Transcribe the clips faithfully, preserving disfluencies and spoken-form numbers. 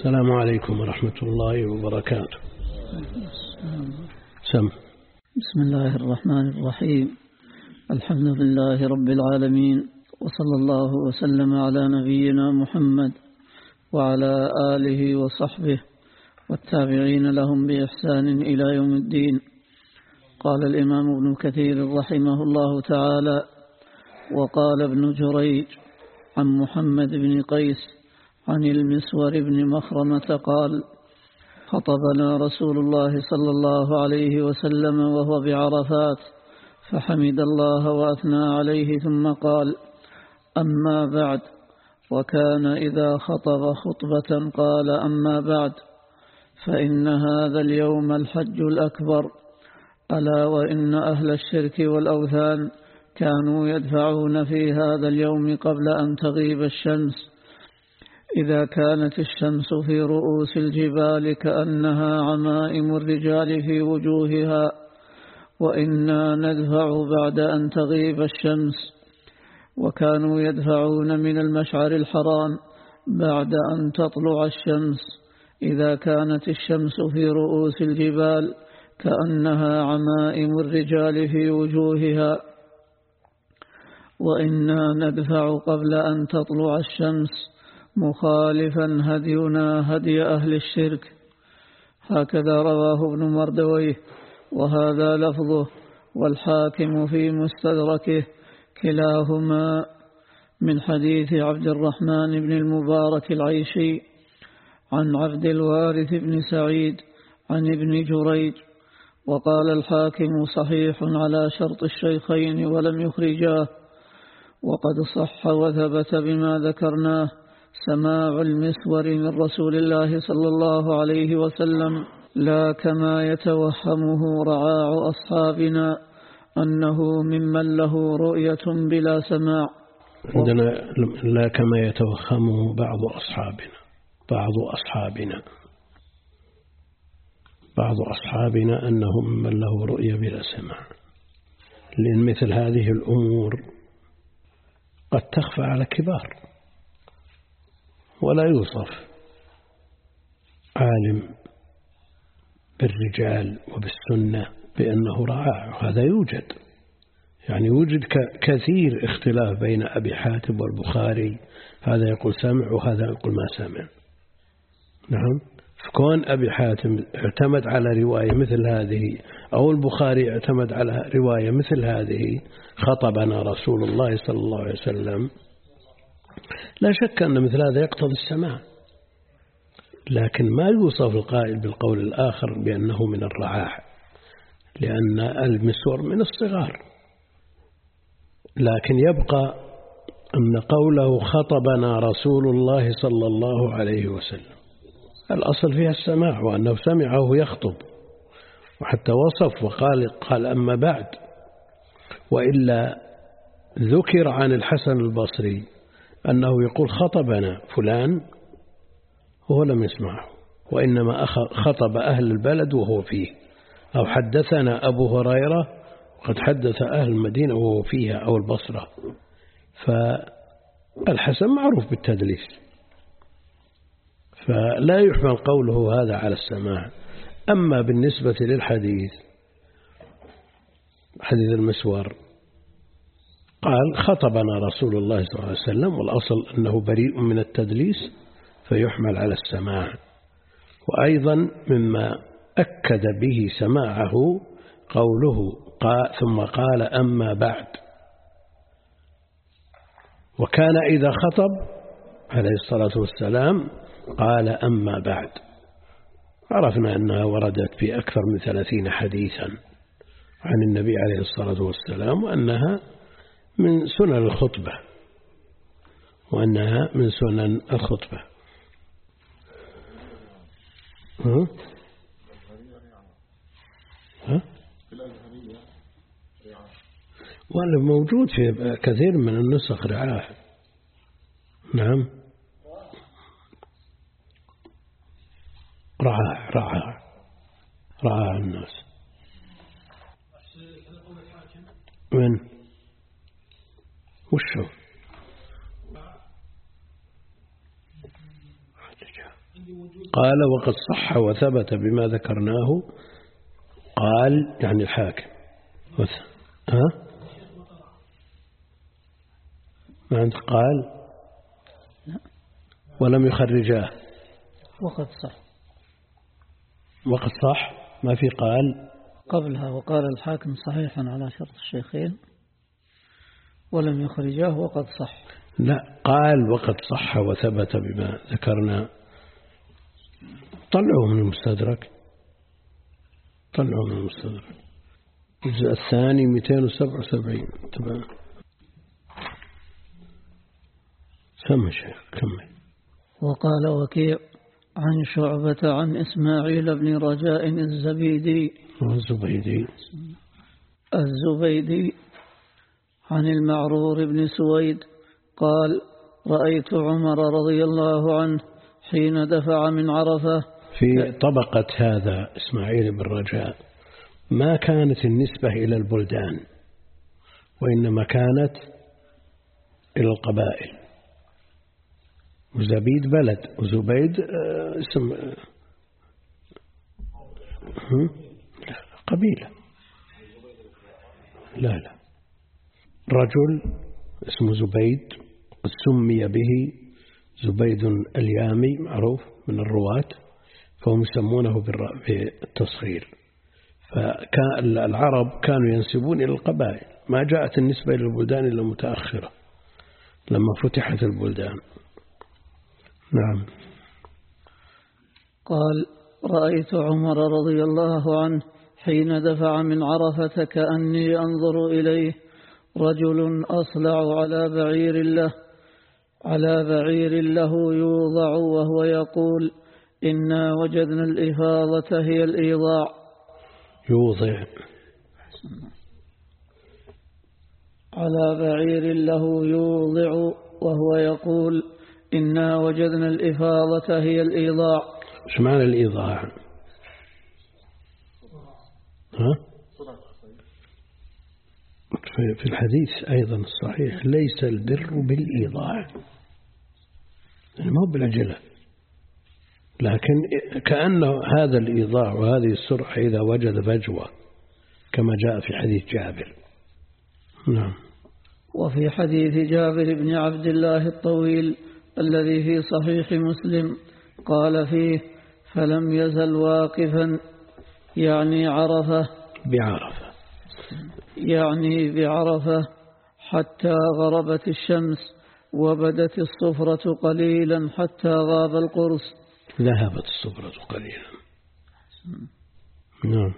السلام عليكم ورحمة الله وبركاته. سم. بسم الله الرحمن الرحيم. الحمد لله رب العالمين، وصلى الله وسلم على نبينا محمد وعلى آله وصحبه والتابعين لهم بإحسان إلى يوم الدين. قال الإمام ابن كثير رحمه الله تعالى: وقال ابن جريج عن محمد بن قيس عن المسور بن مخرمة قال: خطبنا رسول الله صلى الله عليه وسلم وهو بعرفات، فحمد الله وأثنى عليه ثم قال: أما بعد. وكان إذا خطب خطبة قال: أما بعد، فإن هذا اليوم الحج الأكبر، ألا وإن أهل الشرك والأوثان كانوا يدفعون في هذا اليوم قبل أن تغيب الشمس، إذا كانت الشمس في رؤوس الجبال كأنها عمائم الرجال في وجوهها، وإنا ندفع بعد أن تغيب الشمس. وكانوا يدفعون من المشعر الحرام بعد أن تطلع الشمس، إذا كانت الشمس في رؤوس الجبال كأنها عمائم الرجال في وجوهها، وإنا ندفع قبل أن تطلع الشمس، مخالفا هدينا هدي أهل الشرك. هكذا رواه ابن مردويه، وهذا لفظه، والحاكم في مستدركه، كلاهما من حديث عبد الرحمن بن المبارك العيشي عن عبد الوارث بن سعيد عن ابن جريج. وقال الحاكم: صحيح على شرط الشيخين ولم يخرجاه. وقد صح وثبت بما ذكرناه سماع المسور من رسول الله صلى الله عليه وسلم، لا كما يتوهمه رعاع أصحابنا أنه ممن له رؤية بلا سماع. عندنا لا كما يتوهمه بعض أصحابنا بعض أصحابنا بعض أصحابنا أنه ممن له رؤية بلا سماع، لأن مثل هذه الأمور قد تخفى على كبار، ولا يوصف عالم بالرجال وبالسنة بأنه رعاع. هذا يوجد، يعني يوجد كثير اختلاف بين أبي حاتم والبخاري، هذا يقول سمع وهذا يقول ما سمع. نعم، فكون أبي حاتم اعتمد على رواية مثل هذه، أو البخاري اعتمد على رواية مثل هذه، خطبنا رسول الله صلى الله عليه وسلم، لا شك أن مثل هذا يقتضي السماع، لكن ما يوصف القائل بالقول الآخر بأنه من الرعاع، لأن المسور من الصغار. لكن يبقى أن قوله خطبنا رسول الله صلى الله عليه وسلم الأصل فيها السماع، وأنه سمعه يخطب، وحتى وصف وقال قال أما بعد. وإلا ذكر عن الحسن البصري أنه يقول خطبنا فلان وهو لم يسمعه، وإنما خطب أهل البلد وهو فيه، أو حدثنا أبو هريرة وقد حدث أهل المدينة وهو فيها، أو البصرة. فالحسن معروف بالتدليس، فلا يحمل قوله هذا على السماع. أما بالنسبة للحديث، حديث المسور، قال خطبنا رسول الله صلى الله عليه وسلم، والأصل أنه بريء من التدليس فيحمل على السماع. وأيضا مما أكد به سماعه قوله قال ثم قال أما بعد. وكان إذا خطب عليه الصلاة والسلام قال أما بعد. عرفنا أنها وردت في أكثر من ثلاثين حديثا عن النبي عليه الصلاة والسلام، وأنها من سنن الخطبة وأنها من سنن الخطبة. ها؟ ها؟ وأنه موجود في كثير من النسخ رعاه. نعم، رعاه رعاه رعاه الناس. من وشو قال وقد صح وثبت بما ذكرناه. قال يعني الحاكم. ها ما عندك قال ولم يخرجاه وقد صح. وقد صح ما في قال قبلها وقال الحاكم صحيحا على شرط الشيخين ولم يخرجاه وقد صح. لا قال وقد صح وثبت بما ذكرنا. طلعوا من المستدرك طلعوا من المستدرك الجزء الثاني مئتين وسبعة وسبعين. تمام. سمع شيخ كمل. وقال وكيع عن شعبة عن إسماعيل بن رجاء الزبيدي الزبيدي الزبيدي عن المعرور بن سويد قال رأيت عمر رضي الله عنه حين دفع من عرفة. في طبقة هذا إسماعيل بن رجاء ما كانت النسبة إلى البلدان وإنما كانت إلى القبائل. وزبيد بلد وزبيد اسم قبيلة. لا لا رجل اسمه زبيد قد سمي به زبيد اليامي معروف من الرواة فهم يسمونه بالتصغير. فالعرب كانوا ينسبون إلى القبائل ما جاءت النسبة إلى البلدان إلا متأخرة لما فتحت البلدان. نعم. قال رأيت عمر رضي الله عنه حين دفع من عرفة كأني أنظر إليه رجل أصلع على بعير له على بعير له يوضع وهو يقول إنا وجدنا الإفاضة هي الإيضاع. يوضع على بعير له يوضع وهو يقول إنا وجدنا الإفاضة هي الإيضاع. ايش معنى الإيضاع؟ ها؟ في الحديث أيضا الصحيح ليس البر بالإيضاع يعني ما هو بالعجلة لكن كأنه هذا الإيضاع وهذه السرعة إذا وجد فجوة كما جاء في حديث جابر. نعم. وفي حديث جابر بن عبد الله الطويل الذي في صحيح مسلم قال فيه فلم يزل واقفا يعني عرفة بعرفة يعني بعرفة حتى غربت الشمس وبدت الصفرة قليلا حتى غاب القرص. ذهبت الصفرة قليلا. نعم.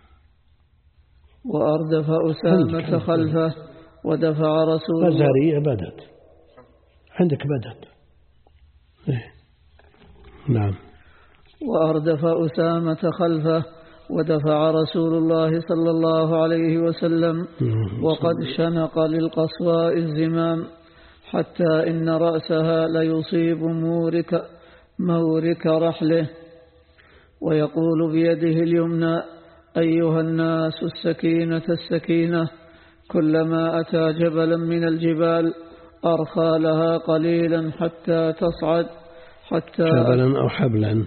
وأردف أسامة خلفه ودفع رسول الله. الزهرية بدت عندك بدت. إيه. نعم. وأردف أسامة خلفه ودفع رسول الله صلى الله عليه وسلم وقد شنق للقصواء الزمام حتى إن رأسها ليصيب مورك مورك رحله ويقول بيده اليمنى أيها الناس السكينة السكينة كلما أتى جبلا من الجبال أرخى لها قليلا حتى تصعد حتى جبلا أو حبلا.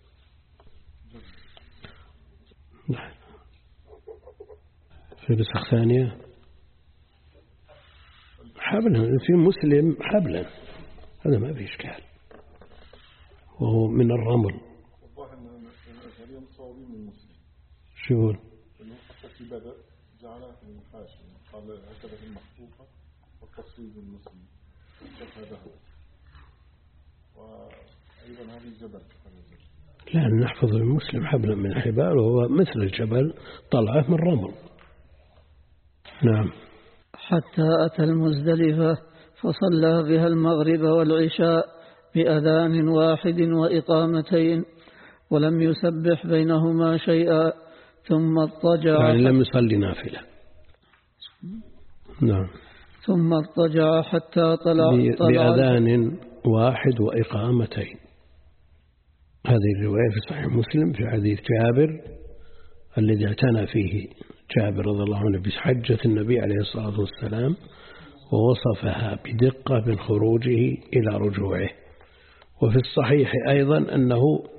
في نسخ ثانية حبلا في مسلم حبلا هذا ما فيه إشكال وهو من الرمل. شو يقول؟ في بدأ جعلها في المحاشي قال هكذا في المحفوفة والتصويب المسلم شبه وأيضا هذه الجبل. لا نحفظ المسلم حبلا من الحبال وهو مثل الجبل طلعه من رمل. نعم. حتى أتى المزدلفة فصلى بها المغرب والعشاء بأذان واحد وإقامتين ولم يسبح بينهما شيئا ثم اضطجع يعني لم يصلي نافلة. نعم. ثم اضطجع حتى طلع بأذان واحد وإقامتين. هذه الرواية في صحيح مسلم في حديث جابر الذي اعتنى فيه جابر رضي الله عنه بحجة النبي عليه الصلاة والسلام ووصفها بدقة من خروجه إلى رجوعه وفي الصحيح أيضا أنه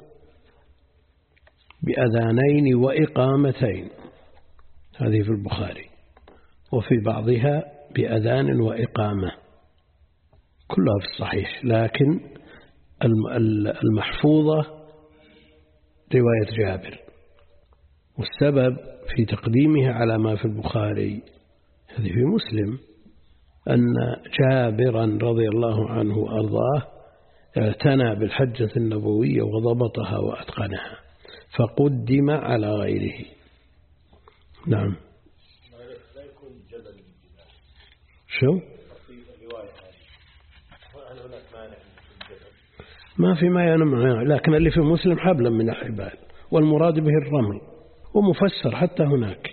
بأذانين وإقامتين، هذه في البخاري، وفي بعضها بأذان وإقامة، كلها في الصحيح، لكن المحفوظة رواية جابر. والسبب في تقديمها على ما في البخاري هذه في مسلم، أن جابرا رضي الله عنه وأرضاه اعتنى بالحجة النبوية وضبطها وأتقنها فقدم على غيره. نعم. شو؟ ما في ما ينمع، لكن اللي في مسلم حبلا من الحبال، والمراد به الرمل، ومفسر حتى هناك.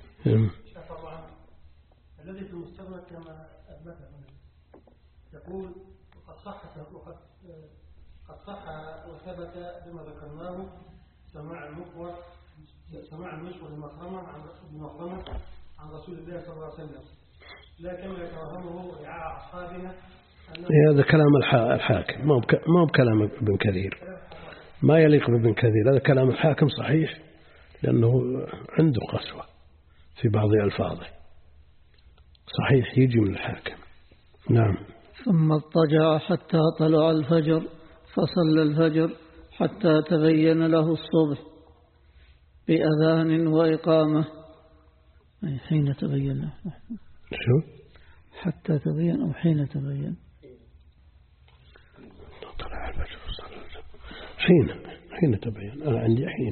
الذي في المستدرك كما أثبته يقول قد صح وقد قد صح وثبت بما ذكرناه سماع المخبر سماع المشور المخرمة عن المخرمة عن رسول الله صلى الله عليه وسلم، لا كما يتوهمه رعاع أصحابنا. هذا كلام الحاكم، ما هو بكلام ابن كثير، ما يليق بابن كثير. هذا كلام الحاكم صحيح، لأنه عنده قسوة في بعض ألفاظه، صحيح يجي من الحاكم. نعم. ثم اضطجع حتى طلع الفجر فصلى الفجر حتى تبين له الصبح بأذان وإقامة. أي حين تبين له. شو؟ حتى تبين أو حين تبين؟ طلع الفجر فصلى الفجر. حين حين تبين، أنا عندي حين.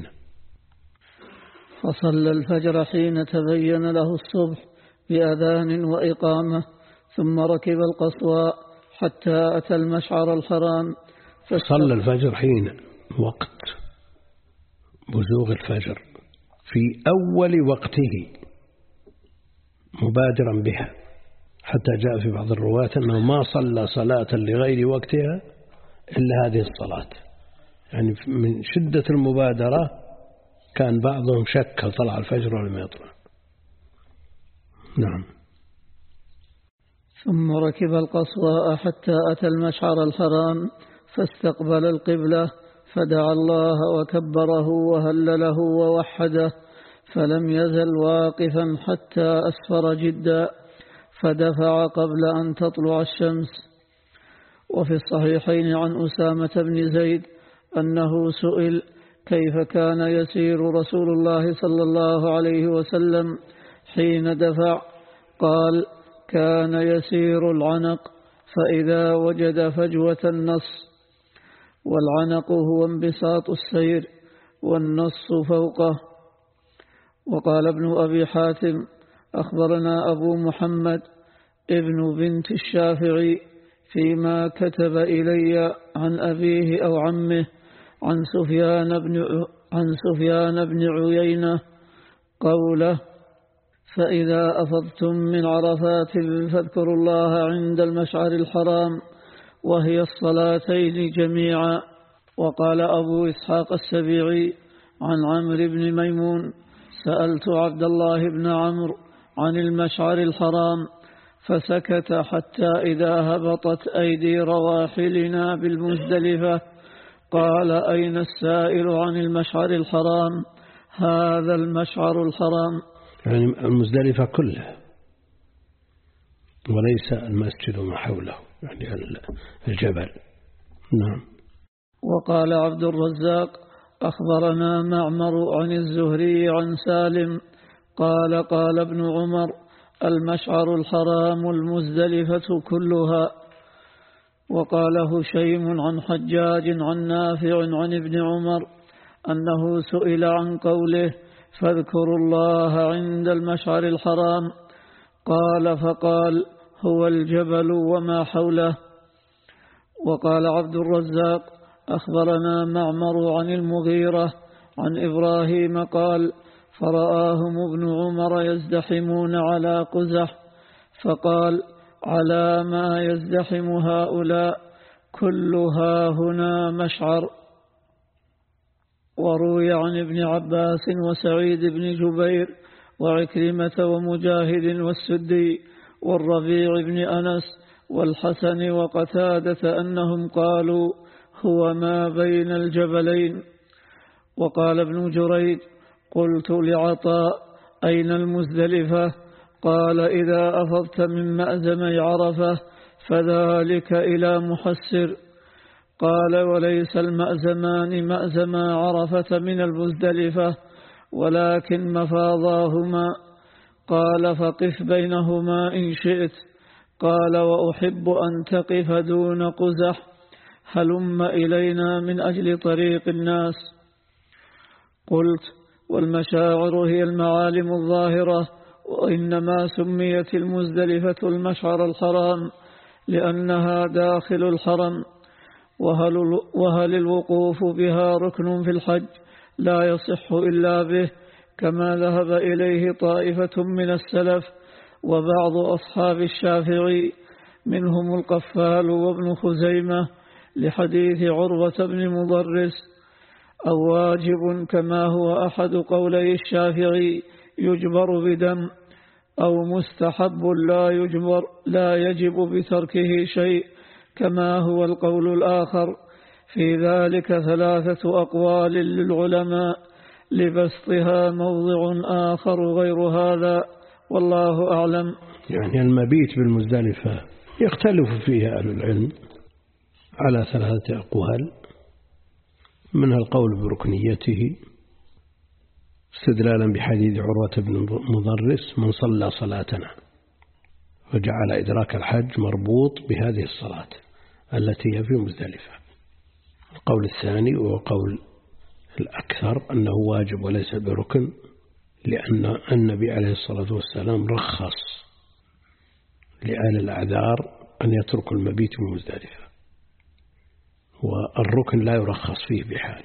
فصلى الفجر حين تبين له الصبح بأذان وإقامة، ثم ركب القصواء حتى أتى المشعر الحرام. صلى الفجر حين وقت بزوغ الفجر في أول وقته مبادرا بها، حتى جاء في بعض الرواة أنه ما صلى صلاة لغير وقتها إلا هذه الصلاة، يعني من شدة المبادرة كان بعضهم شك هل طلع الفجر ولا ما يطلع. نعم. ثم ركب القصواء حتى أتى المشعر الحرام فاستقبل القبلة فدعا الله وكبره وهلله ووحده، فلم يزل واقفا حتى أسفر جدا فدفع قبل أن تطلع الشمس. وفي الصحيحين عن أسامة بن زيد أنه سئل كيف كان يسير رسول الله صلى الله عليه وسلم حين دفع، قال كان يسير العنق فإذا وجد فجوة النص، والعنق هو انبساط السير والنص فوقه. وقال ابن أبي حاتم أخبرنا أبو محمد ابن بنت الشافعي فيما كتب إلي عن أبيه أو عمه عن سفيان بن عن سفيان بن عيينة قوله فإذا أفضتم من عرفات فاذكروا الله عند المشعر الحرام وهي الصلاتين جميعا. وقال أبو إسحاق السبيعي عن عمرو بن ميمون سألت عبد الله بن عمرو عن المشعر الحرام فسكت حتى إذا هبطت أيدي رواحلنا بالمزدلفة قال أين السائل عن المشعر الحرام؟ هذا المشعر الحرام، يعني المزدلفة كلها وليس المسجد وما حوله، يعني الجبل. نعم. وقال عبد الرزاق أخبرنا معمر عن الزهري عن سالم قال قال ابن عمر المشعر الحرام المزدلفة كلها. وقال هشيم عن حجاج عن نافع عن ابن عمر أنه سئل عن قوله فاذكروا الله عند المشعر الحرام قال فقال هو الجبل وما حوله. وقال عبد الرزاق أخبرنا معمر عن المغيرة عن إبراهيم قال فرآهم ابن عمر يزدحمون على قزح فقال على ما يزدحم هؤلاء كلها هنا مشعر. وروي عن ابن عباس وسعيد بن جبير وعكرمة ومجاهد والسدي والربيع بن أنس والحسن وقتادة أنهم قالوا هو ما بين الجبلين. وقال ابن جريج: قلت لعطاء: أين المزدلفة؟ قال: إذا أفضت من مأزمي عرفة فذلك إلى محسر. قال: وليس المأزمان مأزما عرفة من المزدلفة ولكن مفاضاهما. قال: فقف بينهما إن شئت. قال: وأحب أن تقف دون قزح. هلم إلينا من أجل طريق الناس. قلت: والمشاعر هي المعالم الظاهرة، وإنما سميت المزدلفة المشعر الحرام لأنها داخل الحرم. وهل, وهل الوقوف بها ركن في الحج؟ لا يصح إلا به، كما ذهب إليه طائفة من السلف وبعض أصحاب الشافعي منهم القفال وابن خزيمة لحديث عروة بن مضرس. أو واجب كما هو أحد قولي الشافعي يجبر بدم، أو مستحب لا يجبر لا يجب بتركه شيء كما هو القول الآخر. في ذلك ثلاثة أقوال للعلماء لبسطها موضع آخر غير هذا، والله أعلم. يعني المبيت بالمزدلفة يختلف فيها أهل العلم على ثلاثة أقوال، منها القول بركنيته استدلالا بحديث عروة بن مضرس: من صلى صلاتنا، وجعل إدراك الحج مربوط بهذه الصلاة التي هي في مزدلفة. القول الثاني وهو قول الأكثر أنه واجب وليس بركن، لأن النبي عليه الصلاة والسلام رخص لأهل الأعذار أن يتركوا المبيت في مزدلفة، والركن لا يرخص فيه بحال.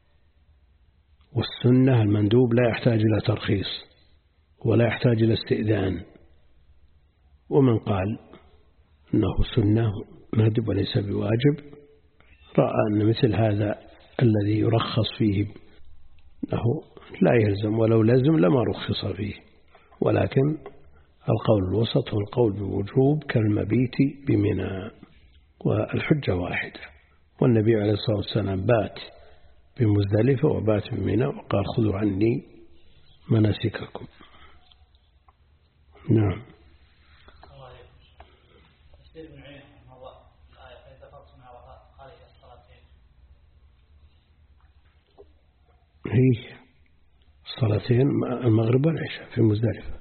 والسنة المندوب لا يحتاج إلى ترخيص ولا يحتاج إلى استئذان. ومن قال أنه سنة ندب وليس بواجب رأى أن مثل هذا الذي يرخص فيه أنه لا يلزم، ولو لزم لما رخص فيه. ولكن القول الوسط هو القول بوجوب كالمبيت بمنى، والحجة واحدة. والنبي عليه الصلاة والسلام بات بمزدلفة وبات بمنى وقال: خذوا عني مناسككم. نعم. هي صلاتين المغرب والعشاء في مزدلفة.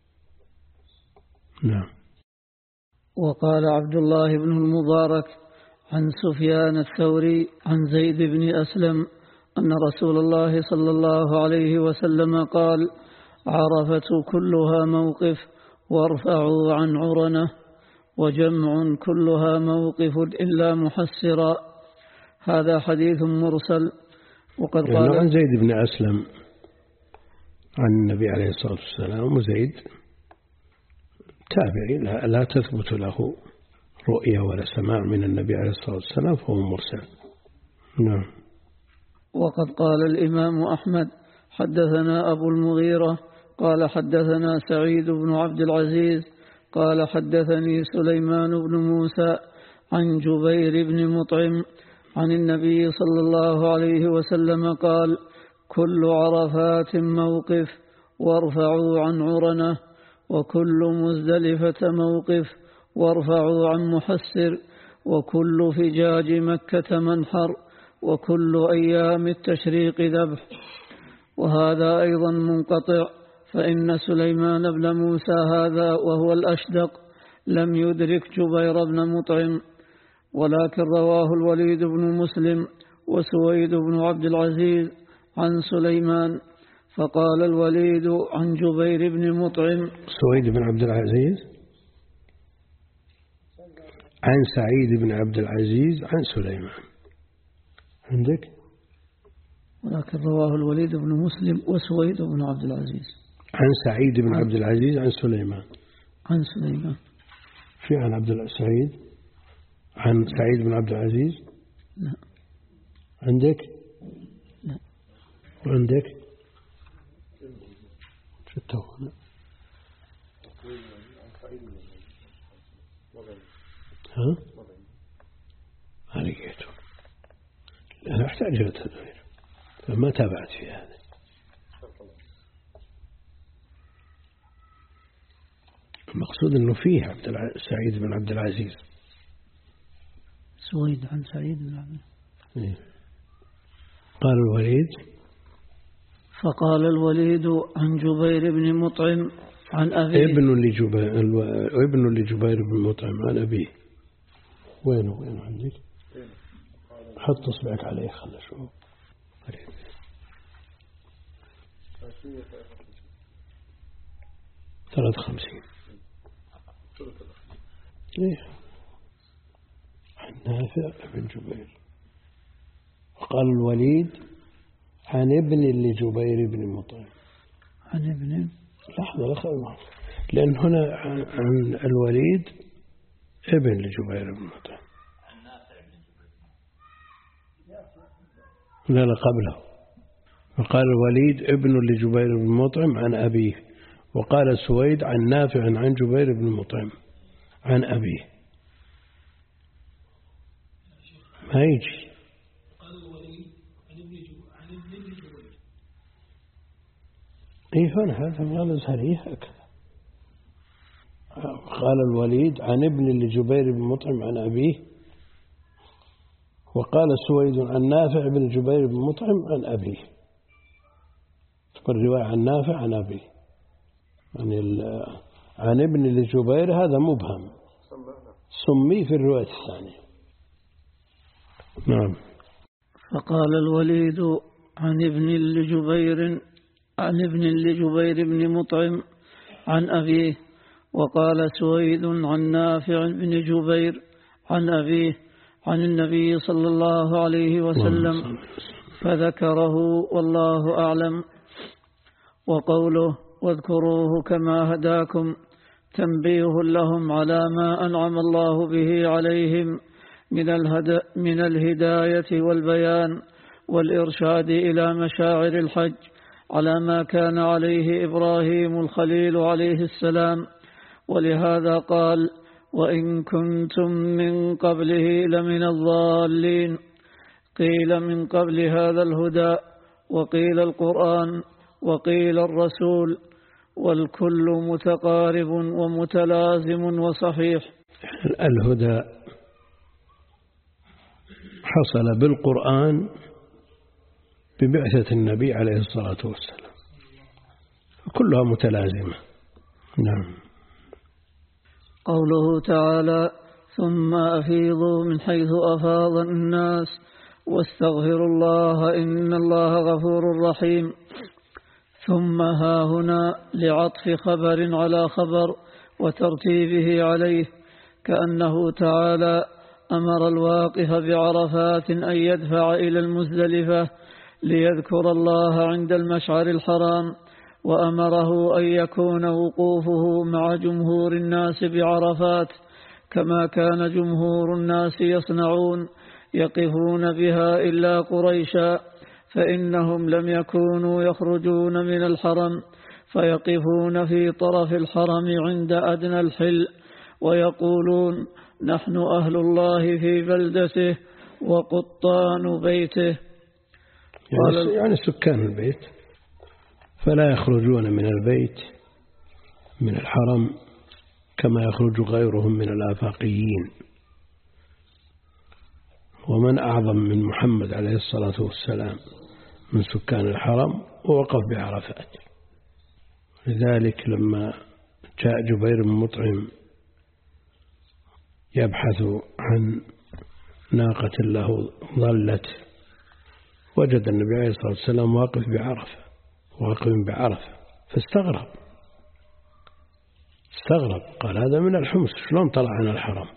نعم. وقال عبد الله بن المبارك عن سفيان الثوري عن زيد بن أسلم أن رسول الله صلى الله عليه وسلم قال: عرفة كلها موقف وارفعوا عن عرنة، وجمع كلها موقف إلا محسرا. هذا حديث مرسل. وقد قال يعني عن زيد بن أسلم عن النبي عليه الصلاة والسلام، وزيد تابعي لا, لا تثبت له رؤية ولا سماع من النبي عليه الصلاة والسلام، فهو مرسل. نعم. وقد قال الإمام أحمد: حدثنا أبو المغيرة قال حدثنا سعيد بن عبد العزيز قال حدثني سليمان بن موسى عن جبير بن مطعم عن النبي صلى الله عليه وسلم قال: كل عرفات موقف وارفعوا عن عرنة، وكل مزدلفة موقف وارفعوا عن محسر، وكل فجاج مكة منحر، وكل أيام التشريق ذبح. وهذا أيضا منقطع، فإن سليمان بن موسى هذا وهو الأشدق لم يدرك جبير بن مطعم، ولكن رواه الوليد بن مسلم وسويد بن عبد العزيز عن سليمان، فقال الوليد عن جبير بن مطعم: سويد بن عبد العزيز عن سعيد بن عبد العزيز عن سليمان. عندك؟ ولكن رواه الوليد بن مسلم وسويد بن عبد العزيز عن سعيد بن عبد العزيز عن سليمان. عن سليمان في عن عبد السعيد عن سعيد بن عبد العزيز. لا. عندك؟ لا. وعندك؟ شو هنا؟ ها؟ ما لقيته. أنا أحتاج إلى تدوير فما تابعت في هذا. المقصود أنه فيه عبد سعيد بن عبد العزيز. سويد عن سعيد بن عبد العزيز. قال الوليد فقال الوليد عن جبير بن مطعم عن أبيه ابن لجبير الو... ابن لجبير بن مطعم عن أبيه. وينه وينه عندك؟ حط اصبعك عليه خلنا شوف. ثلاث خمسين. ليه؟ عن نافع بن جبير. وقال الوليد عن ابن لجبير بن مطعم. عن ابن لحظة لحظة لأن هنا عن الوليد ابن لجبير بن مطعم. لا لا قبله. وقال الوليد ابن لجبير بن مطعم عن أبيه. وقال سويد عن نافع عن جبير بن مطعم عن أبيه. ما يجي. إيه هنا هذا ما نزهريه هكذا. قال الوليد عن ابن لجبير بن مطعم عن أبيه. وقال سويد عن نافع بن جبير بن مطعم عن أبيه. تقول رواية عن نافع عن أبيه. يعني عن ابن لجبير هذا مبهم سمي في الرواية الثانية. نعم. فقال الوليد عن ابن لجبير عن ابن لجبير بن مطعم عن أبيه. وقال سويد عن نافع بن جبير عن أبيه عن النبي صلى الله عليه وسلم فذكره والله أعلم. وقوله واذكروه كما هداكم تنبيه لهم على ما أنعم الله به عليهم من, الهد من الهداية والبيان والإرشاد إلى مشاعر الحج على ما كان عليه إبراهيم الخليل عليه السلام. ولهذا قال وإن كنتم من قبله لمن الضالين. قيل من قبل هذا الهدى وقيل القرآن وقيل الرسول والكل متقارب ومتلازم وصحيح. الهدى حصل بالقرآن ببعثة النبي عليه الصلاة والسلام كلها متلازمة. نعم. قوله تعالى ثم أفيضوا من حيث أفاض الناس واستغفروا الله إن الله غفور رحيم. ثم ها هنا لعطف خبر على خبر وترتيبه عليه كأنه تعالى أمر الواقف بعرفات أن يدفع إلى المزدلفة ليذكر الله عند المشعر الحرام وأمره أن يكون وقوفه مع جمهور الناس بعرفات كما كان جمهور الناس يصنعون يقفون بها إلا قريشا فإنهم لم يكونوا يخرجون من الحرم فيقفون في طرف الحرم عند أدنى الحل ويقولون نحن أهل الله في بلدته وقطان بيته. يعني, يعني سكان البيت فلا يخرجون من البيت من الحرم كما يخرج غيرهم من الآفاقيين. ومن أعظم من محمد عليه الصلاة والسلام من سكان الحرم ووقف بعرفات. لذلك لما جاء جبير بن مطعم يبحث عن ناقة له ضلت وجد النبي عليه الصلاة والسلام واقف بعرفة واقف بعرفة فاستغرب استغرب قال هذا من الحمص شلون طلع عن الحرم.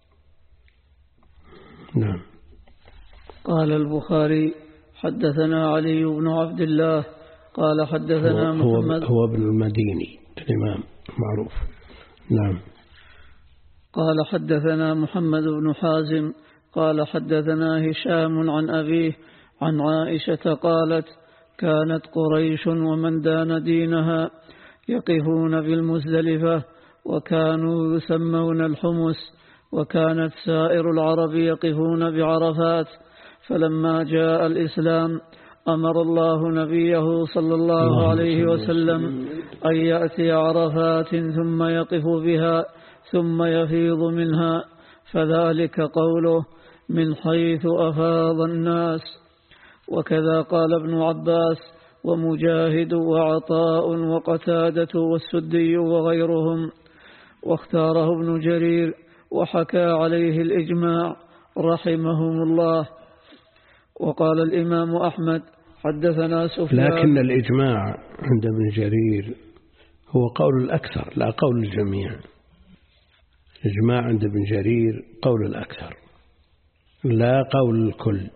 نعم. قال البخاري حدثنا علي بن عبد الله قال حدثنا هو محمد هو ابن المديني الإمام معروف. نعم. قال حدثنا محمد بن حازم قال حدثنا هشام عن أبيه عن عائشة قالت كانت قريش ومن دان دينها يقفون بالمزدلفة وكانوا يسمون الحمص وكانت سائر العرب يقفون بعرفات فلما جاء الإسلام أمر الله نبيه صلى الله عليه وسلم أن يأتي عرفات ثم يقف بها ثم يفيض منها، فذلك قوله من حيث أفاض الناس. وكذا قال ابن عباس ومجاهد وعطاء وقتادة والسدي وغيرهم، واختاره ابن جرير وحكى عليه الإجماع رحمهم الله. وقال الإمام أحمد حدثنا سفيان. لكن الإجماع عند ابن جرير هو قول الأكثر لا قول الجميع. الإجماع عند ابن جرير قول الأكثر لا قول الكل،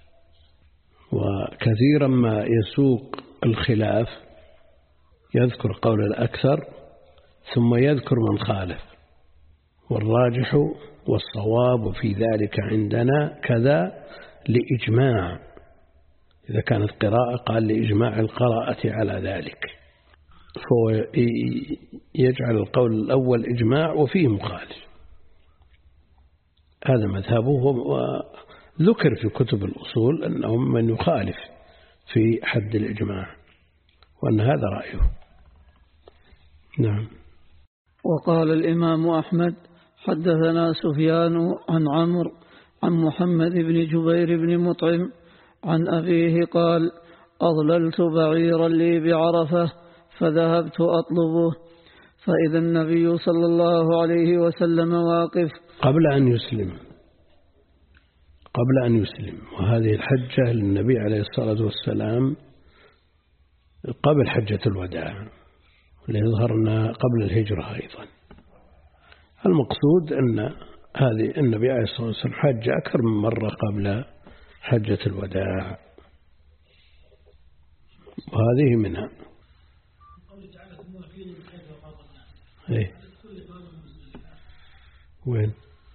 وكثيرا ما يسوق الخلاف يذكر قول الأكثر ثم يذكر من خالف، والراجح والصواب في ذلك عندنا كذا لإجماع. إذا كانت قراءة قال لإجماع القراءة على ذلك، فهو يجعل القول الأول إجماع وفيه مخالف. هذا مذهبه، وذكر في كتب الأصول أنهم من يخالف في حد الإجماع، وأن هذا رأيه. نعم. وقال الإمام أحمد حدثنا سفيان عن عمرو عن محمد بن جبير بن مطعم عن أبيه قال أضللت بعيرا لي بعرفة فذهبت أطلبه فإذا النبي صلى الله عليه وسلم واقف قبل أن يسلم قبل أن يسلم وهذه الحجة للنبي عليه الصلاة والسلام قبل حجة الوداع، ليظهر أنها قبل الهجرة أيضا. المقصود أن هذه النبي عليه الصلاة والسلام حج أكثر من مرة قبل حجة الوداع، وهذه منها. إيه؟ وين؟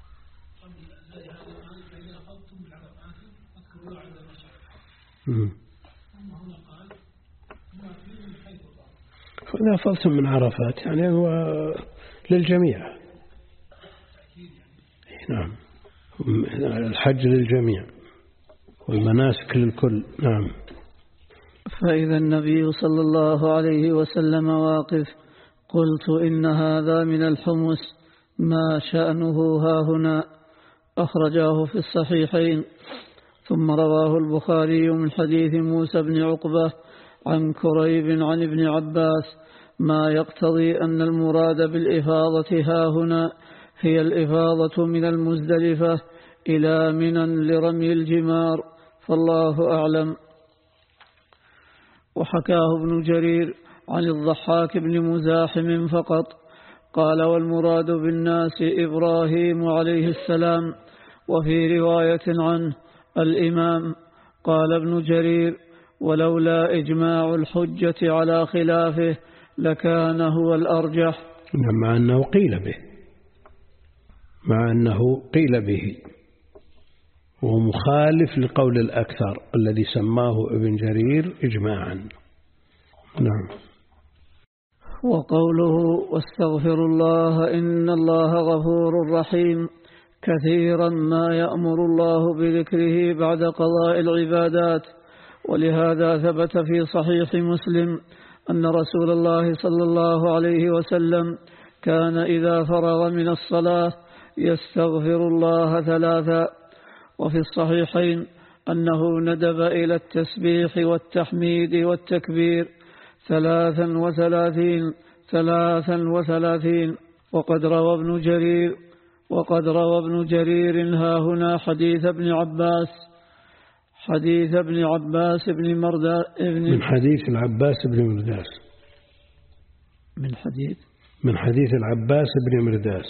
فإذا أفضتم من عرفات يعني هو للجميع. نعم، الحج للجميع والمناسك للكل. نعم. فإذا النبي صلى الله عليه وسلم واقف قلت إن هذا من الحمص ما شأنه هاهنا. أخرجاه في الصحيحين. ثم رواه البخاري من حديث موسى بن عقبة عن كريب عن ابن عباس ما يقتضي أن المراد بالإفاضة هاهنا هي الإفاضة من المزدلفة إلى منى لرمي الجمار، فالله أعلم. وحكاه ابن جرير عن الضحاك بن مزاحم فقط. قال والمراد بالناس إبراهيم عليه السلام. وفي رواية عنه الإمام. قال ابن جرير ولولا إجماع الحجة على خلافه لكان هو الأرجح. مع أنه قيل به مع أنه قيل به ومخالف لقول الأكثر الذي سماه ابن جرير إجماعا. نعم. وقوله واستغفر الله إن الله غفور رحيم كثيرا ما يأمر الله بذكره بعد قضاء العبادات. ولهذا ثبت في صحيح مسلم أن رسول الله صلى الله عليه وسلم كان إذا فرغ من الصلاة يستغفر الله ثلاثا. وفي الصحيحين أنه ندب إلى التسبيح والتحميد والتكبير ثلاثا وثلاثين ثلاثا وثلاثين. وقد روى ابن جرير وقد روى ابن جرير ها هنا حديث ابن عباس حديث ابن عباس بن مرداس من حديث العباس بن مرداس من حديث من حديث العباس بن مرداس.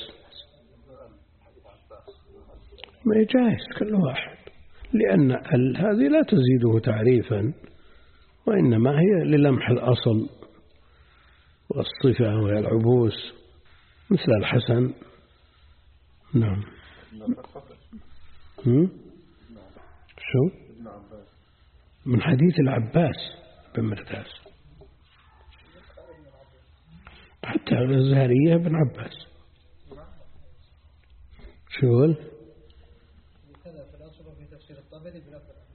ما جائز كل واحد، لأن هذه لا تزيده تعريفا، وإنما هي للمح الأصل والصفة وهي العبوس مثل الحسن. نعم. شو من حديث العباس بن مرداس حتى الزهرية بن عباس. شو كذا في الأصل في تفسير الطبري بلفظ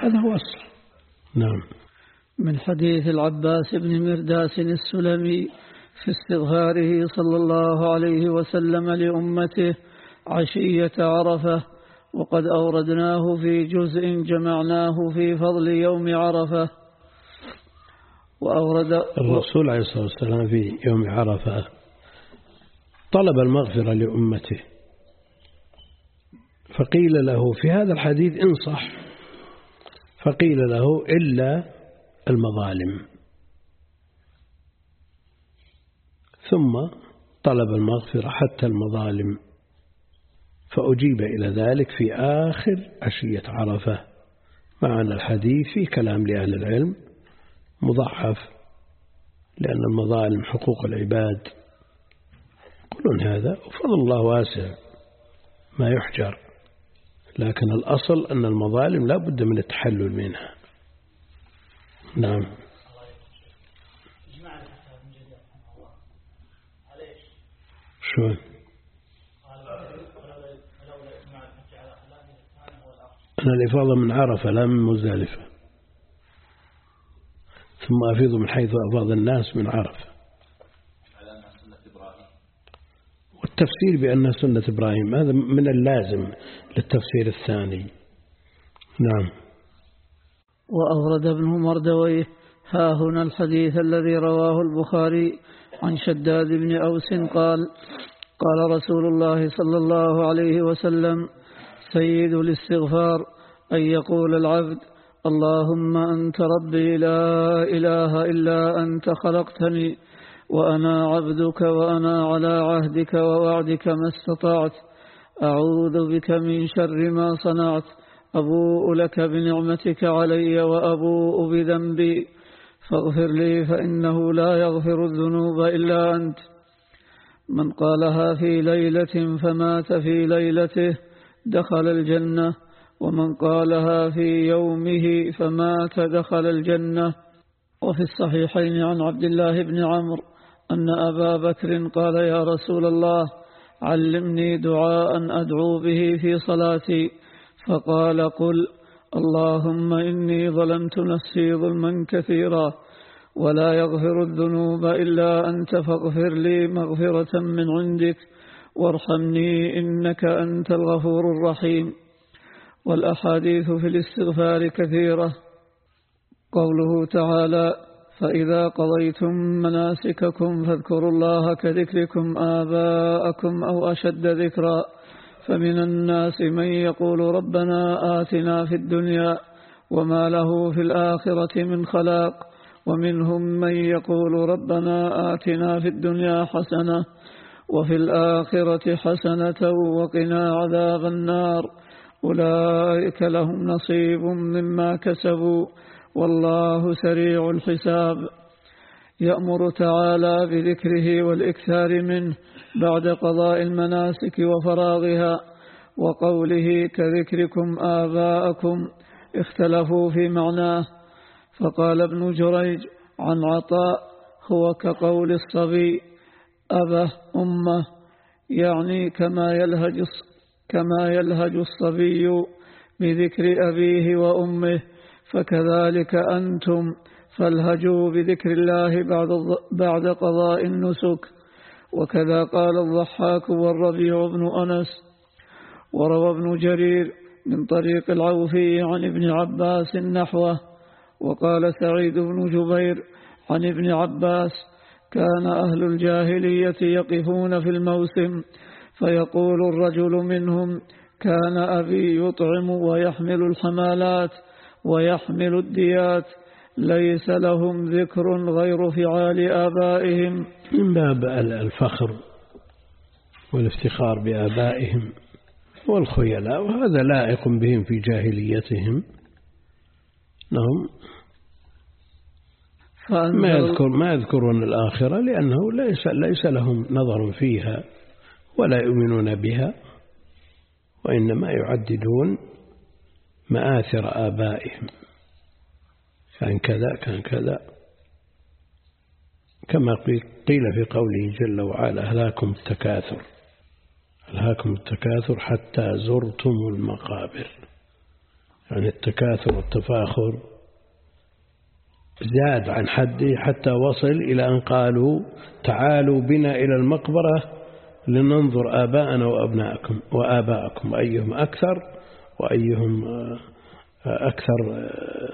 هذا هو أصل. نعم. من حديث العباس بن مرداس السلمي في استغفاره صلى الله عليه وسلم لأمته عشية عرفة، وقد أوردناه في جزء جمعناه في فضل يوم عرفة. وأورد الرسول عليه الصلاة والسلام في يوم عرفة طلب المغفرة لأمته، فقيل له في هذا الحديث إن صح، فقيل له إلا المظالم، ثم طلب المغفرة حتى المظالم، فأجيب إلى ذلك في آخر عشية عرفة، مع أن الحديث فيه كلام لأهل العلم مضعف، لأن المظالم حقوق العباد كلون هذا، وفضل الله واسع ما يحجر، لكن الأصل أن المظالم لا بد من التحلل منها. نعم. شلون؟ أنا الإفاضة من عرفة لا من مزدلفة، ثم أفيض من حيث أفاض الناس من عرفة. والتفسير بأنها سنة إبراهيم هذا من اللازم للتفسير الثاني. نعم. وأورد ابن مردويه ها هنا الحديث الذي رواه البخاري عن شداد بن أوس قال قال رسول الله صلى الله عليه وسلم: سيد الاستغفار أن يقول العبد: اللهم أنت ربي لا إله إلا أنت خلقتني وأنا عبدك وأنا على عهدك ووعدك ما استطعت، أعوذ بك من شر ما صنعت، أبوء لك بنعمتك علي وأبوء بذنبي فاغفر لي فإنه لا يغفر الذنوب إلا أنت. من قالها في ليلة فمات في ليلته دخل الجنة، ومن قالها في يومه فمات دخل الجنة. وفي الصحيحين عن عبد الله بن عمرو أن أبا بكر قال: يا رسول الله علمني دعاء أدعو به في صلاتي، فقال: قل اللهم إني ظلمت نفسي ظلما كثيرا ولا يغفر الذنوب إلا أنت فاغفر لي مغفرة من عندك وارحمني إنك أنت الغفور الرحيم. والأحاديث في الاستغفار كثيرة. قوله تعالى: فإذا قضيتم مناسككم فاذكروا الله كذكركم آباءكم أو أشد ذكرا، فمن الناس من يقول ربنا آتنا في الدنيا وما له في الآخرة من خلاق، ومنهم من يقول ربنا آتنا في الدنيا حسنة وفي الآخرة حسنة وقنا عذاب النار، أولئك لهم نصيب مما كسبوا والله سريع الحساب. يأمر تعالى بذكره والإكثار منه بعد قضاء المناسك وفراغها، وقوله كذكركم آباءكم اختلفوا في معناه، فقال ابن جريج عن عطاء: هو كقول الصبي أبه أمه، يعني كما يلهج كما يلهج الصبي بذكر أبيه وأمه، فكذلك أنتم فالهجوا بذكر الله بعد بعد قضاء النسك. وكذا قال الضحاك والربيع بن أنس. وروى ابن جرير من طريق العوفي عن ابن عباس نحوه. وقال سعيد بن جبير عن ابن عباس: كان أهل الجاهلية يقفون في الموسم فيقول الرجل منهم: كان أبي يطعم ويحمل الحمالات ويحمل الديات، ليس لهم ذكر غير فعال آبائهم. من باب الفخر والافتخار بآبائهم والخيلاء، وهذا لائق بهم في جاهليتهم. نعم. ما يذكر ما يذكرون الآخرة لأنه ليس ليس لهم نظر فيها ولا يؤمنون بها، وإنما يعددون مآثر آبائهم، كان كذا كان كذا، كما قيل في قوله جل وعلا: ألهاكم التكاثر ألهاكم التكاثر حتى زرتم المقابر. يعني التكاثر والتفاخر زاد عن حده حتى وصل إلى أن قالوا تعالوا بنا إلى المقبرة لننظر آباءنا وأبناءكم وآباءكم أيهم أكثر وأيهم أكثر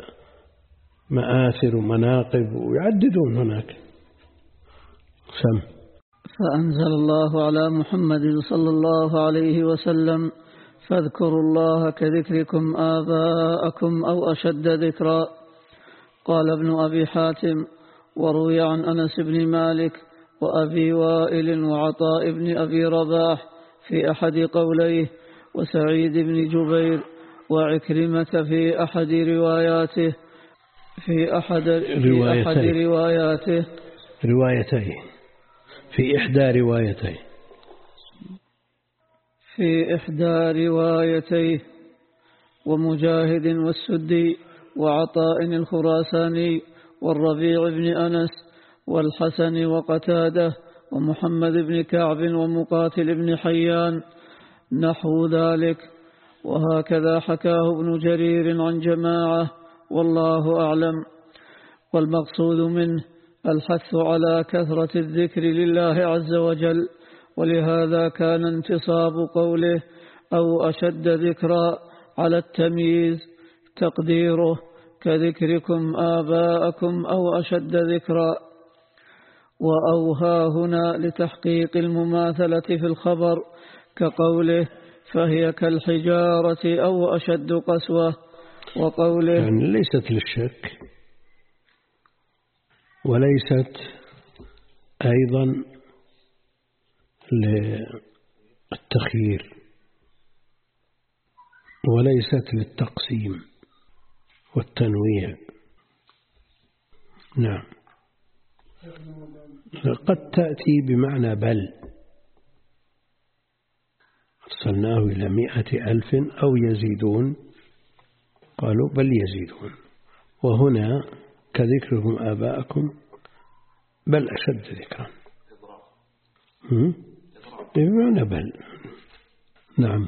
مآثر ومناقب ويعددون هناك. سم. فأنزل الله على محمد صلى الله عليه وسلم فاذكروا الله كذكركم آباءكم أو أشد ذكرا. قال ابن أبي حاتم وروي عن أنس بن مالك وأبي وائل وعطاء بن أبي رباح في أحد قوليه وسعيد بن جبير وعكرمة في أحد رواياته في أحد, في أحد رواياته روايتين في إحدى روايتين في إحدى روايتيه ومجاهد والسدي وعطاء الخراساني والربيع بن أنس والحسن وقتادة ومحمد بن كعب ومقاتل بن حيان نحو ذلك. وهكذا حكاه ابن جرير عن جماعة والله أعلم. والمقصود منه الحث على كثرة الذكر لله عز وجل، ولهذا كان انتصاب قوله أو أشد ذكرا على التمييز تقديره كذكركم آباءكم أو أشد ذكرا. وأوها هنا لتحقيق المماثلة في الخبر كقوله فهي كالحجارة أو أشد قسوة، وقوله يعني ليست للشك وليست أيضا للتخيير وليست للتقسيم والتنويع. نعم. قد تأتي بمعنى بل أرسلناه إلى مئة ألف أو يزيدون قالوا بل يزيدون. وهنا كذكركم آباءكم بل أشد ذكرا بمعنى بل. نعم.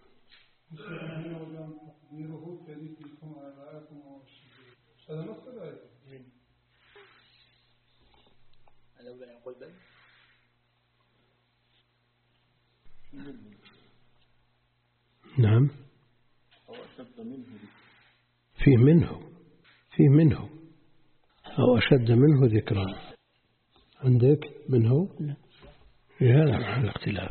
نعم. فيه منه فيه منه أو أشد منه ذكرا. عندك منه في هذا محل اختلاف.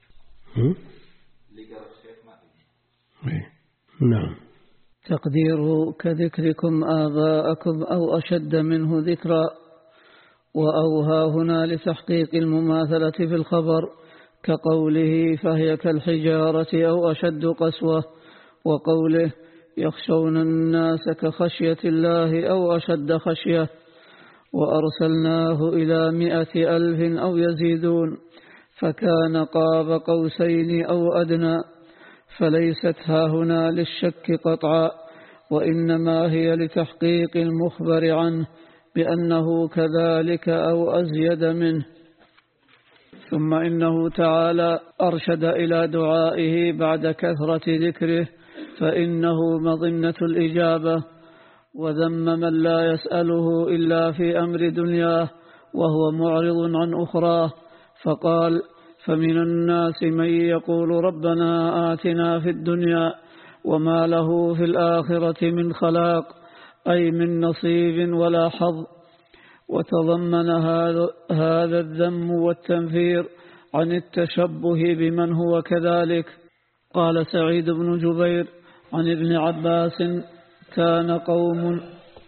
نعم. تقديره كذكركم آباءكم أو أشد منه ذكرا. وأوها هنا لتحقيق المماثلة في الخبر كقوله فهي كالحجارة أو أشد قسوة، وقوله يخشون الناس كخشية الله أو أشد خشية. وأرسلناه إلى مئة ألف أو يزيدون فكان قاب قوسين أو أدنى. فليست هاهنا للشك قطعا، وإنما هي لتحقيق المخبر عنه بأنه كذلك أو أزيد منه. ثم إنه تعالى أرشد إلى دعائه بعد كثرة ذكره فإنه مظنة الإجابة، وذم من لا يسأله إلا في أمر دنياه وهو معرض عن أخراه، فقال فمن الناس من يقول ربنا آتنا في الدنيا وما له في الآخرة من خلاق، أي من نصيب ولا حظ. وتضمن هذا, هذا الذم والتنفير عن التشبه بمن هو كذلك. قال سعيد بن جبير عن ابن عباس كان قوم.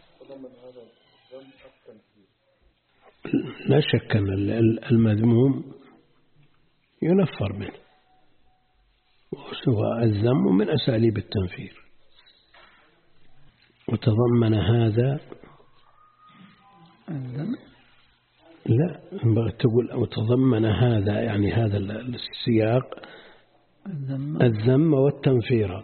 لا شك أن المذموم ينفر منه، وسوى الذم من أساليب التنفير. وتضمن هذا لا ينبغي تقول وتضمن هذا يعني هذا السياق الذم والتنفير،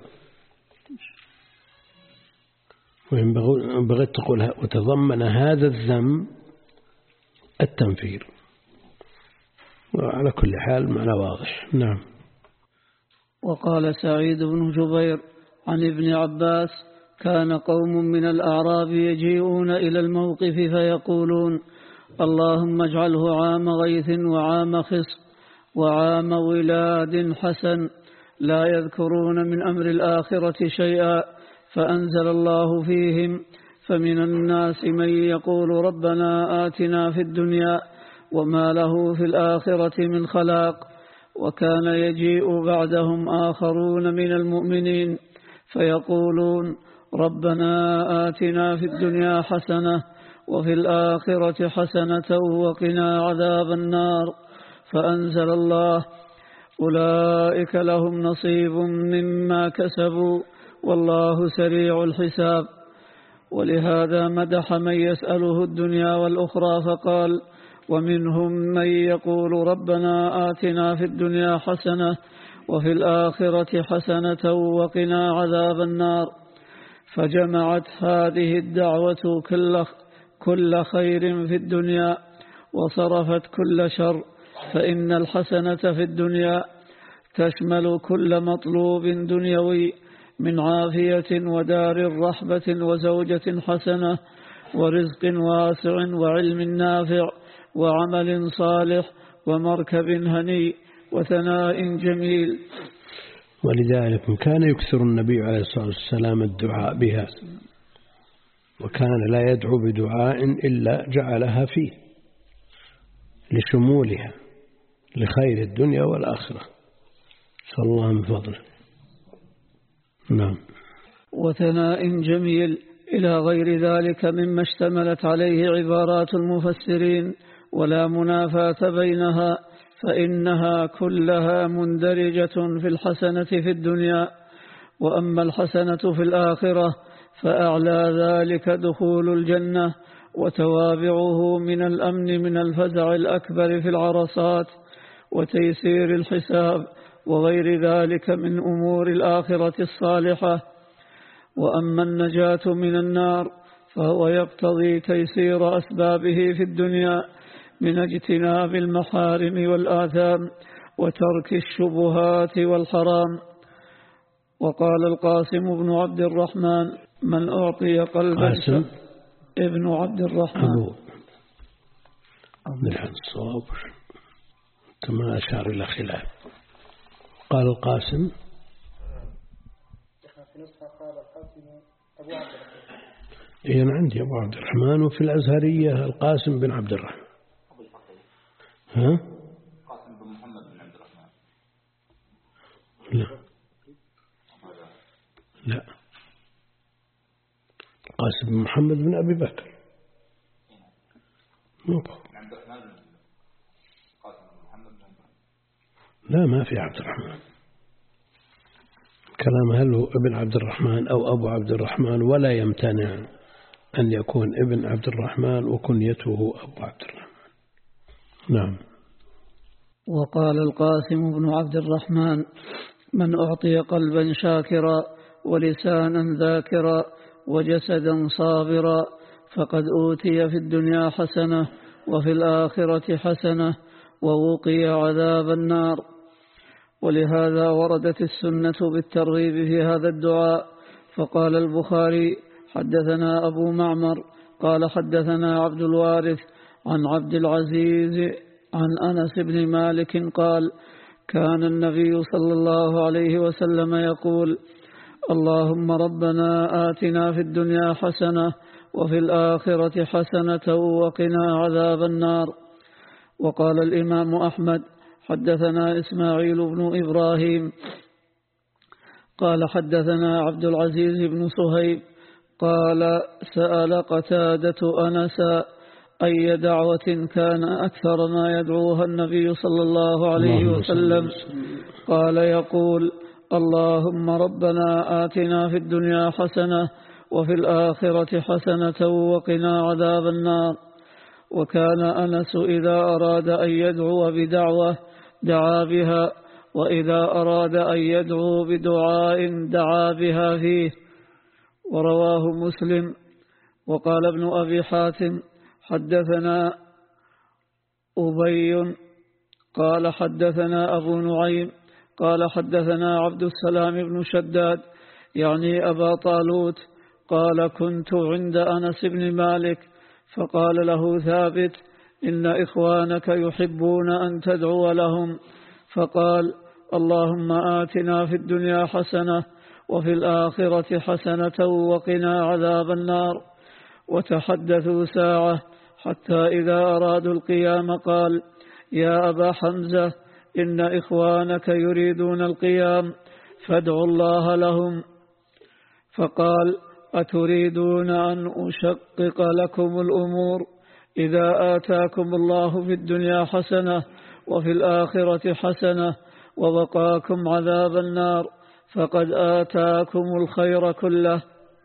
وينبغي تقول وتضمن هذا الذم التنفير. وعلى كل حال معنى واضح. نعم. وقال سعيد بن جبير عن ابن عباس كان قوم من الأعراب يجيئون إلى الموقف فيقولون اللهم اجعله عام غيث وعام خصب وعام ولاد حسن لا يذكرون من أمر الآخرة شيئا، فأنزل الله فيهم فمن الناس من يقول ربنا آتنا في الدنيا وما له في الآخرة من خلاق. وكان يجيء بعدهم آخرون من المؤمنين فيقولون ربنا آتنا في الدنيا حسنة وفي الآخرة حسنة وقنا عذاب النار، فأنزل الله أولئك لهم نصيب مما كسبوا والله سريع الحساب. ولهذا مدح من يسأله الدنيا والأخرى فقال ومنهم من يقول ربنا آتنا في الدنيا حسنة وفي الآخرة حسنة وقنا عذاب النار، فجمعت هذه الدعوة كل كل خير في الدنيا وصرفت كل شر، فإن الحسنة في الدنيا تشمل كل مطلوب دنيوي من عافية ودار رحبة وزوجة حسنة ورزق واسع وعلم نافع وعمل صالح ومركب هني وثناء جميل. ولذلك كان يكثر النبي عليه الصلاة والسلام الدعاء بها، وكان لا يدعو بدعاء إلا جعلها فيه لشمولها لخير الدنيا والآخرة، صلى الله من فضله. نعم. وثناء جميل إلى غير ذلك مما اشتملت عليه عبارات المفسرين، ولا منافاة بينها، فإنها كلها مندرجة في الحسنة في الدنيا. وأما الحسنة في الآخرة فأعلى ذلك دخول الجنة وتوابعه من الأمن من الفزع الأكبر في العرصات وتيسير الحساب وغير ذلك من أمور الآخرة الصالحة. وأما النجاة من النار فهو يقتضي تيسير أسبابه في الدنيا من اجتناب المحارم والآثام وترك الشبهات والحرام. وقال القاسم بن عبد الرحمن من أعطي قلبا قاسم ابن عبد الرحمن أبو من الصواب ثم أشار إلى خلاف. قال القاسم إيه أنا عندي أبو عبد الرحمن، وفي الأزهرية القاسم بن عبد الرحمن. ها؟ قاسم بن محمد بن عبد الرحمن. لا لا قاسم بن محمد بن أبي بكر. مو عبد الرحمن بن قاسم بن محمد بن عبد الرحمن. لا ما في عبد الرحمن. كلام هل هو ابن عبد الرحمن أو أبو عبد الرحمن، ولا يمتنع أن يكون ابن عبد الرحمن وكنيته أبو عبد الرحمن. نعم. وقال القاسم بن عبد الرحمن من أعطي قلبا شاكرا ولسانا ذاكرا وجسدا صابرا فقد أوتي في الدنيا حسنة وفي الآخرة حسنة ووقي عذاب النار. ولهذا وردت السنة بالترغيب في هذا الدعاء. فقال البخاري حدثنا أبو معمر قال حدثنا عبد الوارث عن عبد العزيز عن أنس بن مالك قال كان النبي صلى الله عليه وسلم يقول اللهم ربنا آتنا في الدنيا حسنة وفي الآخرة حسنة وقنا عذاب النار. وقال الإمام أحمد حدثنا إسماعيل بن إبراهيم قال حدثنا عبد العزيز بن صهيب قال سأل قتادة أنسا أي دعوة كان أكثر ما يدعوها النبي صلى الله عليه وسلم؟ قال يقول اللهم ربنا آتنا في الدنيا حسنة وفي الآخرة حسنة وقنا عذاب النار. وكان أنس إذا أراد أن يدعو بدعوة دعا بها، وإذا أراد أن يدعو بدعاء دعا بها فيه. ورواه مسلم. وقال ابن أبي حاتم حدثنا أبي قال حدثنا أبو نعيم قال حدثنا عبد السلام بن شداد يعني أبا طالوت، قال كنت عند أنس بن مالك فقال له ثابت إن إخوانك يحبون أن تدعو لهم، فقال اللهم آتنا في الدنيا حسنة وفي الآخرة حسنة وقنا عذاب النار. وتحدثوا ساعة حتى إذا أرادوا القيام قال يا أبا حمزة إن إخوانك يريدون القيام فادعوا الله لهم. فقال أتريدون أن أشقق لكم الأمور؟ إذا آتاكم الله في الدنيا حسنة وفي الآخرة حسنة ووقاكم عذاب النار فقد آتاكم الخير كله.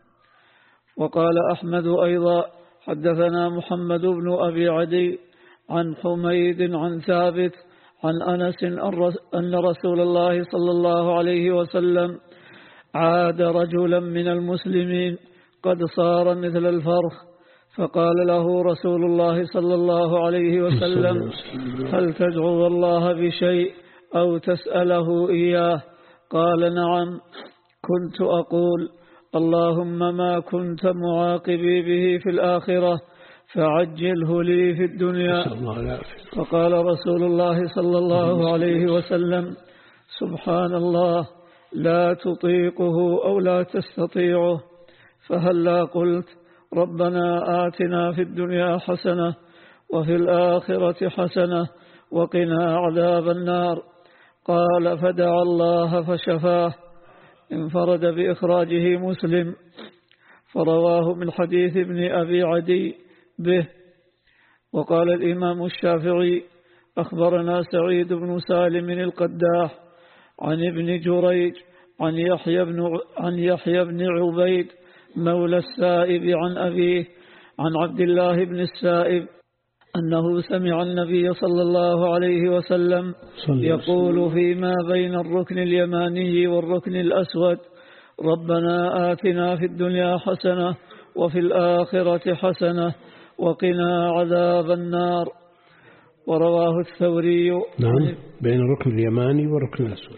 وقال أحمد أيضا حدثنا محمد بن أبي عدي عن حميد عن ثابت عن أنس أن رسول الله صلى الله عليه وسلم عاد رجلا من المسلمين قد صار مثل الفرخ، فقال له رسول الله صلى الله عليه وسلم هل تدعو الله بشيء أو تسأله إياه؟ قال نعم، كنت أقول اللهم ما كنت معاقبي به في الآخرة فعجله لي في الدنيا. فقال رسول الله صلى الله عليه وسلم سبحان الله لا تطيقه أو لا تستطيعه، فهلا قلت ربنا آتنا في الدنيا حسنة وفي الآخرة حسنة وقنا عذاب النار. قال فدعا الله فشفاه. انفرد بإخراجه مسلم، فرواه من حديث ابن أبي عدي به. وقال الإمام الشافعي أخبرنا سعيد بن سالم القداح عن ابن جريج عن يحيى بن, عن يحيى بن عبيد مولى السائب عن أبيه عن عبد الله بن السائب أنه سمع النبي صلى الله عليه وسلم يقول فيما بين الركن اليماني والركن الأسود ربنا آتنا في الدنيا حسنة وفي الآخرة حسنة وقنا عذاب النار. ورواه الثوري. نعم، بين الركن اليماني والركن الأسود.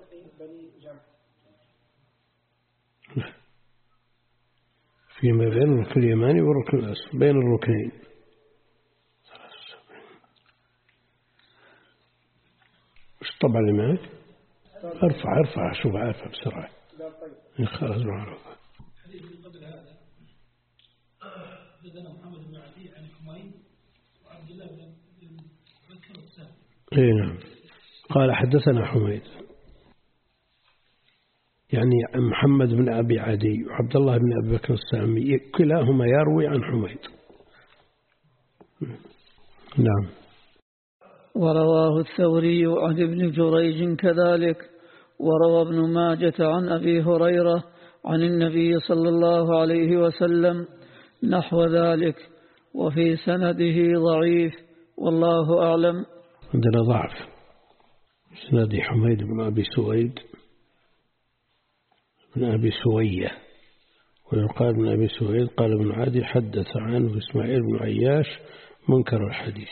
فيما بين الركن اليماني والركن الأسود بين الركنين. وش طبع اللي معك؟ ارفع ارفع شوف عارفة بسرعة. خلاص معروفة. قبل هذا بدنا محمد بن عدي عن حميد وعبد الله بن بكر السهمي. اي نعم، قال حدثنا حميد يعني محمد بن أبي عدي وعبد الله بن أبي بكر السهمي كلاهما يروي عن حميد. نعم. ورواه الثوري عن ابن جريج كذلك. وروى ابن ماجة عن أبي هريرة عن النبي صلى الله عليه وسلم نحو ذلك، وفي سنده ضعيف والله أعلم. عندنا ضعف سند حميد بن أبي سويد بن أبي سوية، ويقال بن أبي سويد قال ابن عدي حدث عنه إسماعيل بن عياش منكر الحديث.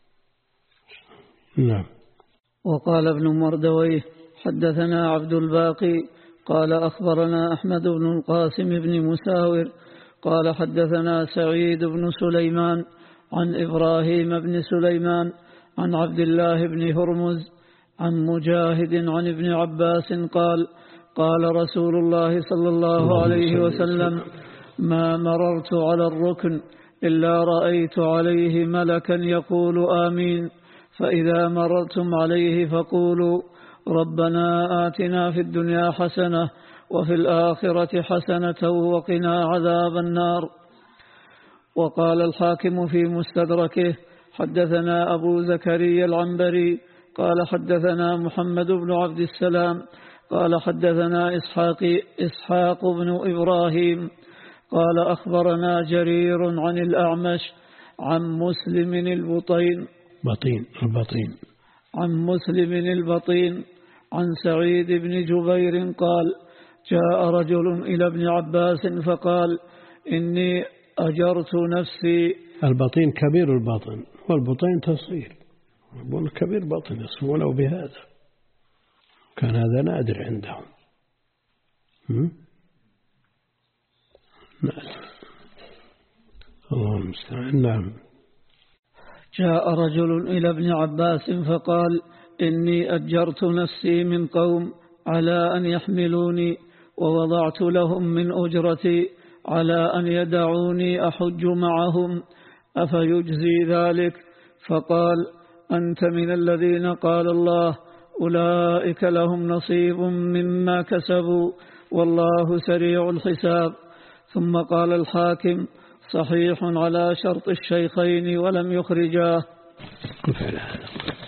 نعم. وقال ابن مردويه حدثنا عبد الباقي قال أخبرنا أحمد بن القاسم بن مساور قال حدثنا سعيد بن سليمان عن إبراهيم بن سليمان عن عبد الله بن هرمز عن مجاهد عن ابن عباس قال قال رسول الله صلى الله عليه وسلم ما مررت على الركن إلا رأيت عليه ملكا يقول آمين، فإذا مررتم عليه فقولوا ربنا آتنا في الدنيا حسنة وفي الآخرة حسنة وقنا عذاب النار. وقال الحاكم في مستدركه حدثنا أبو زكريا العنبري قال حدثنا محمد بن عبد السلام قال حدثنا إسحاق, إسحاق بن إبراهيم قال أخبرنا جرير عن الأعمش عن مسلم البطين بطين البطين عن مسلم البطين عن سعيد بن جبير قال جاء رجل إلى ابن عباس فقال إني أجرت نفسي. البطين كبير البطن والبطين تصغير، يقول كبير بطن يصفونه بهذا، كان هذا نادر عندهم. الله المستعان. نعم. جاء رجل إلى ابن عباس فقال إني أجرت نفسي من قوم على أن يحملوني ووضعت لهم من أجرتي على أن يدعوني أحج معهم أفيجزي ذلك؟ فقال أنت من الذين قال الله أولئك لهم نصيب مما كسبوا والله سريع الحساب. ثم قال الحاكم صحيح على شرط الشيخين ولم يخرجاه. كفى هذا.